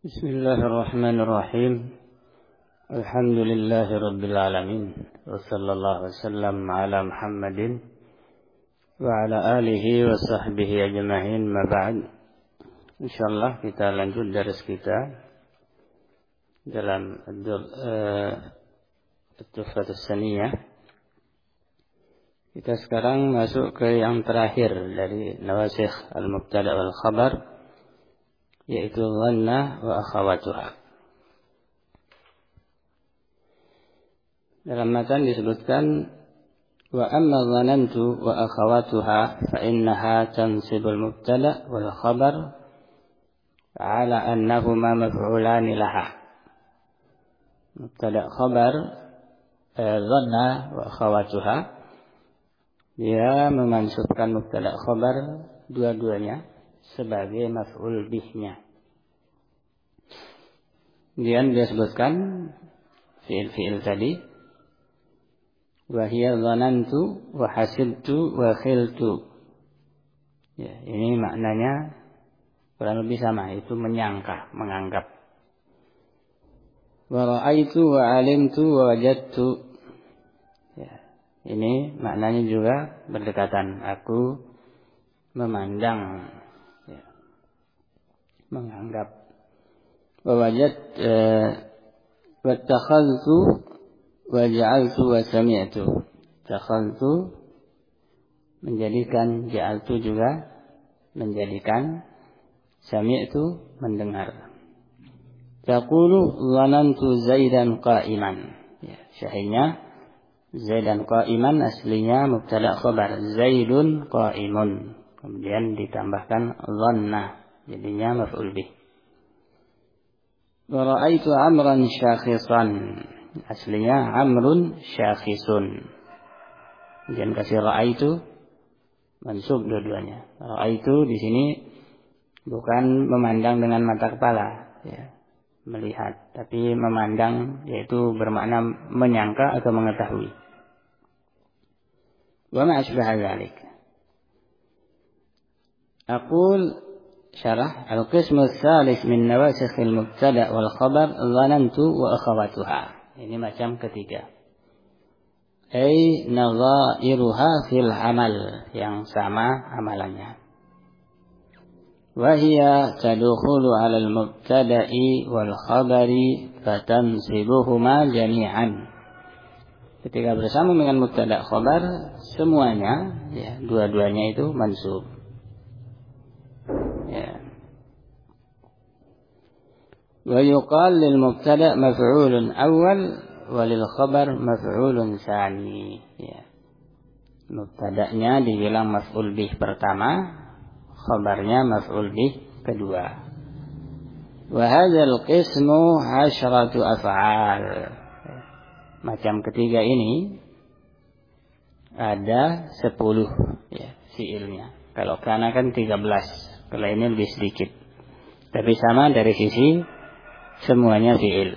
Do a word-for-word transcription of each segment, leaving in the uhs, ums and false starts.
Bismillahirrahmanirrahim. Alhamdulillahi alamin. Wa sallallahu wasallam ala Muhammadin wa ala alihi wa sahbihi ajma'in, ma ba'd. Insyaallah kita lanjut dari kita dalam At-Tuhfah As-Saniyah. Kita sekarang masuk ke yang terakhir dari nawasikh al-mubtada' wal khabar, yaitu dhanna wa akhawatuha. Dalam matan disebutkan wa amma dhanantu wa akhawatuha fa innaha tansibul mubtada' wal khabar ala annahuma maf'ulani laha. Mubtada' khabar eh, dhanna wa akhawatuha, dia memansubkan mubtada' khabar dua-duanya sebagai maf'ul bihnya. Kemudian dia sebutkan fi'il-fi'il tadi, wa hiya dhanantu wa hasibtu wa khiltu. Ya, ini maknanya kurang lebih sama, itu menyangka, menganggap. Wa ra'aitu wa alimtu wa wajadtu. Ya, ini maknanya juga berdekatan. Aku memandang, menganggap. Wajad wa takhadtu wa ja'altu wa sami'tu. Takhadtu menjadikan, ja'altu juga menjadikan, sami'tu mendengar. Taqulu dhanantu Zaidan qa'iman. Ya, syahidnya Zaidan qa'iman aslinya mubtada' khabar, Zaidun qa'imun. Kemudian ditambahkan dhanna, jadinya maf'ul bih. Wa ra'aitu amran syakhisan, aslinya amrun syakhisun. Kemudian kasih ra'aitu, mansub dua-duanya. Ra'aitu di sini bukan memandang dengan mata kepala, ya, melihat, tapi memandang, yaitu bermakna menyangka atau mengetahui. Wa ma asbaha dzalik. Aqul syarah al-qismu tsalits min nawasikh al-mubtada' wal khabar dhanantu wa akhawatuha. Ini macam ketiga. Ai nadha'iruha fil amal, yang sama amalannya. Wa hiya tadkhulu 'ala al-mubtada'i wal khabari fatansibuhuma jami'an. Ketika bersama dengan mubtada' khabar, semuanya, ya, dua-duanya itu mansub. Wa yuqal lil mubtada' maf'ulun awal wa lil khabar maf'ulun tsani. Ya. Mubtada'nya dibilang maf'ul bih pertama, khabarnya maf'ul bih kedua. Wa hadzal qismu asyratu af'al. Macam ketiga ini ada sepuluh, ya, fiilnya. Kalau kana kan tiga belas, kalau ini lebih sedikit. Tapi sama dari sisi semuanya fi'il.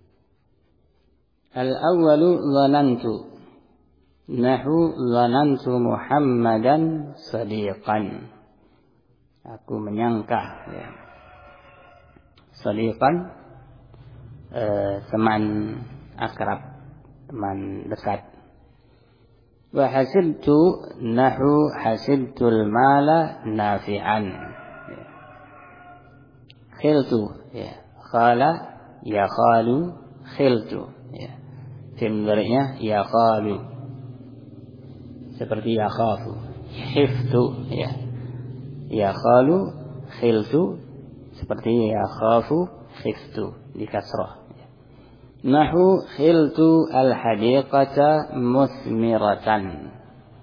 Al-awwalu dhanantu. Nahu dhanantu Muhammadan sadiqan. Aku menyangka, ya. Sadiqan, eh, teman akrab, teman dekat. Wa hasibtu, nahu hasibtul mala nafi'an. Ya. Khiltu, ya. Khala ya khalu khiltu, ya. Fi'il mudhari'nya ya khalu, seperti ya khafu, khiftu, ya. Ya khalu khiltu, seperti ya khafu khiftu, di kasrah, ya. Nahu khiltu al-hadiqata musmiratan.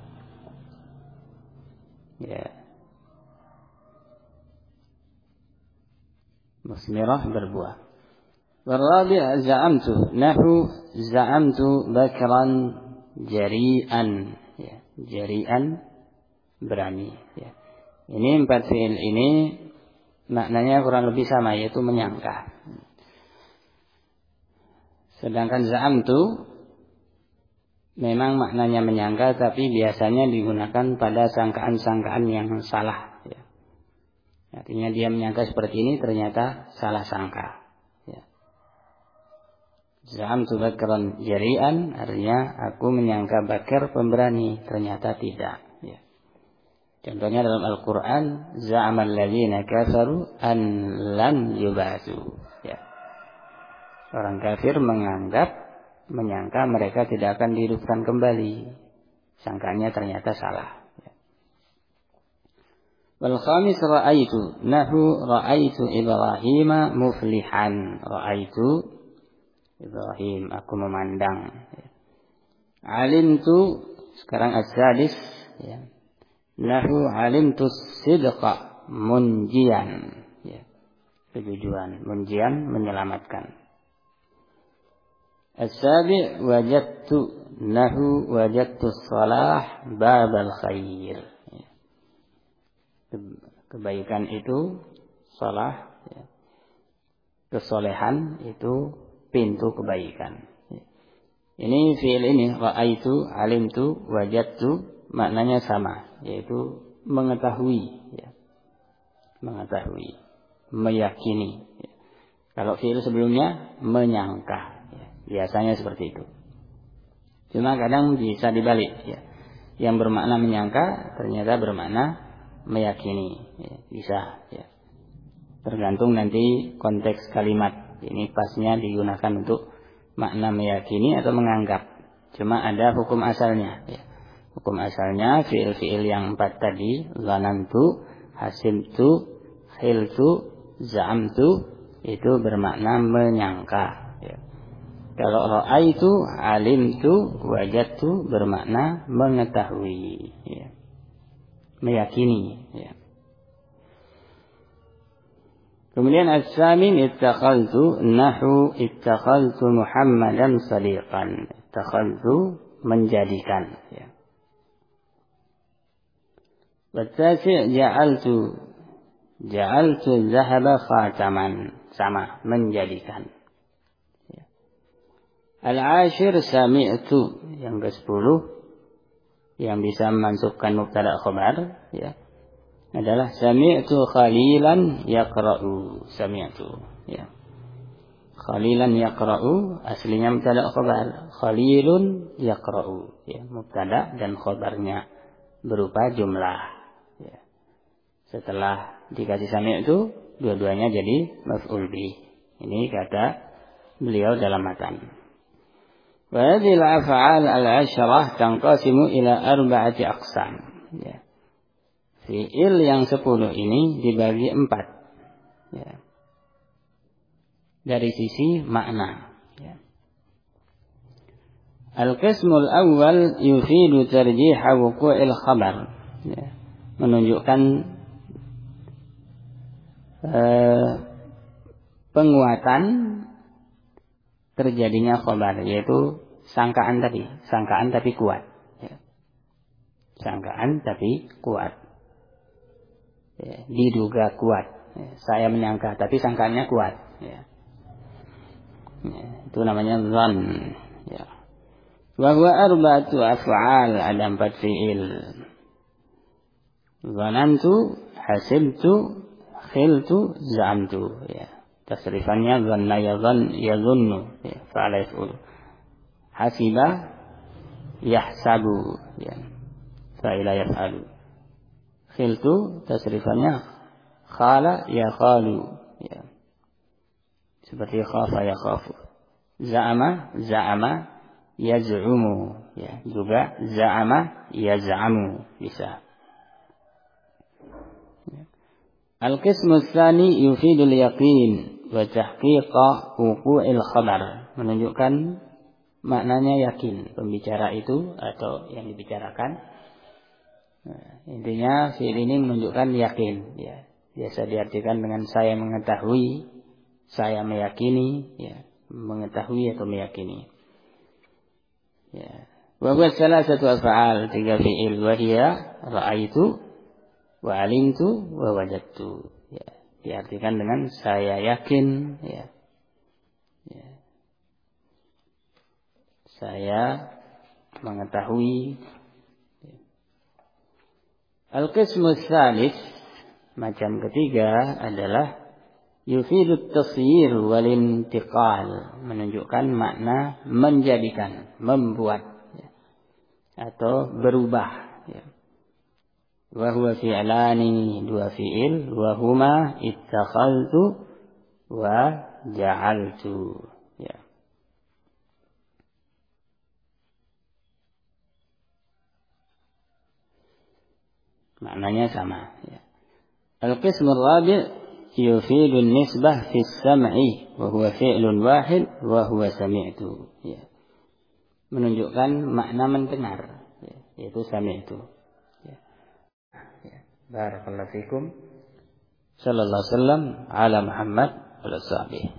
Ya. Musmirah, berbuah. Warabi' za'amtu. Nahu za'amtu bakran jari'an. Ya, jari'an, berani. Ya. Ini empat fi'il ini maknanya kurang lebih sama, yaitu menyangka. Sedangkan za'amtu memang maknanya menyangka, tapi biasanya digunakan pada sangkaan-sangkaan yang salah. Ya. Artinya dia menyangka seperti ini, ternyata salah sangka. Ya. Za'amtu Bakran jari'an, artinya aku menyangka Bakar pemberani, ternyata tidak. Ya. Contohnya dalam Al-Quran, za'amal ladzina kafaru an lan yub'atsu. Ya. Orang kafir menganggap, menyangka mereka tidak akan dihidupkan kembali. Sangkanya ternyata salah. Ya. Wal khamis ra'aitu, nahu ra'aitu Ibrahim muflihan. Ra'aitu Ibrahim, aku memandang. Ya. Alimtu, sekarang as-sadis, ya. Nahu alimtu sidqa munjian. Ya. Kejujuran, munjian menyelamatkan. As-sabi' wajadtu, nahu wajadtu salah babal khair. Ya. Kebaikan itu salah, ya. Kesolehan itu pintu kebaikan. Ini fi'il ini ra'aitu, alimtu, wajadtu maknanya sama, yaitu mengetahui, ya. Mengetahui, meyakini. Ya. Kalau fi'il sebelumnya menyangka, ya. Biasanya seperti itu. Cuma kadang bisa dibalik, ya. Yang bermakna menyangka ternyata bermakna meyakini, ya. Bisa, ya. Tergantung nanti konteks kalimat. Ini pasnya digunakan untuk makna meyakini atau menganggap. Cuma ada hukum asalnya. Ya. Hukum asalnya fi'il-fi'il yang empat tadi, zanantu, hasimtu, khiltu, za'amtu, itu bermakna menyangka. Ya. Kalau ra'aitu, alimtu, wajadtu bermakna mengetahui. Ya. Meyakini. Ya. Kemudian as-samin ittakhaltu, nahu ittakhaltu Muhammadan sadiqan. Ittakhaltu menjadikan, ya. Wat-tasi' ja'altu, ja'altu zahaba khataman, sama menjadikan. Ya. Al-ashir sami'tu, yang ke-sepuluh yang bisa memasukkan mubtada khabar, ya. Adalah sami'tu khalilan yaqra'u. Sami'tu, ya. Khalilan yaqra'u aslinya mubtada khabar, khalilun yaqra'u, ya, mubtada dan khabarnya berupa jumlah, ya. Setelah dikasih sami'tu, dua-duanya jadi maf'ul bih. Ini kata beliau dalam matan. Wa hadhihi al-af'al al-'ashrah tanqasimu ila arba'ati aqsam, ya. Fi'il yang sepuluh ini dibagi empat, ya. Dari sisi makna, ya. Al-qismul awal yufidu tarjiha wuqu'il khabar, ya. Menunjukkan eh, penguatan terjadinya khabar, yaitu sangkaan tadi, sangkaan tapi kuat, ya. Sangkaan tapi kuat. Ya, diduga kuat, ya, saya menyangka tapi sangkanya kuat, ya. Ya, itu namanya zan, ya. Wa huwa arba'atu af'al, ada empat fi'il. Zanantu, hasibtu, khiltu, za'amtu, ya. Tasrifannya zanna yazan yazunnu, ya, fa'ala yaf'ul. Hasiba yahsabu, ya, fa'ila yaf'alu. Khiltu tasrifannya khala ya khalu, ya. Seperti khafa ya khafu. Za'ama za'ama yaz'umu, ya. Juga za'ama yaz'amu, bisa. Ya. Al-qismu tsani yufidul yaqin wa tahqiqa wuqu'il khabar, menunjukkan maknanya yakin pembicara itu atau yang dibicarakan. Nah, intinya fi'il ini menunjukkan yakin, ya. Biasa diartikan dengan saya mengetahui, saya meyakini, ya. Mengetahui atau meyakini, ya. Wa huwa salasatu af'al, tiga fi'il, wa hiya ra'aitu wa alimtu wa wajadtu, ya. Diartikan dengan saya yakin, ya. Ya. Saya mengetahui. Al-qismu tsalits, macam ketiga adalah yufidut tasyir wal intiqal, menunjukkan makna menjadikan, membuat, ya, atau berubah. Ya. Wa huwa fi'lani, dua fi'il, wa huma ittakhaltu wa ja'altu. Ya. Maknanya sama. Ya. Al-qismu ar-rabi' yufidu nisbah fi sam'i wa huwa fi'lun wahid wa huwa sami'tu. Ya. Menunjukkan makna mendengar, ya, yaitu sami'tu. Ya. Ya. Barakallahu fikum. Sallallahu alaihi wasallam ala Muhammad wa ala sahbihi.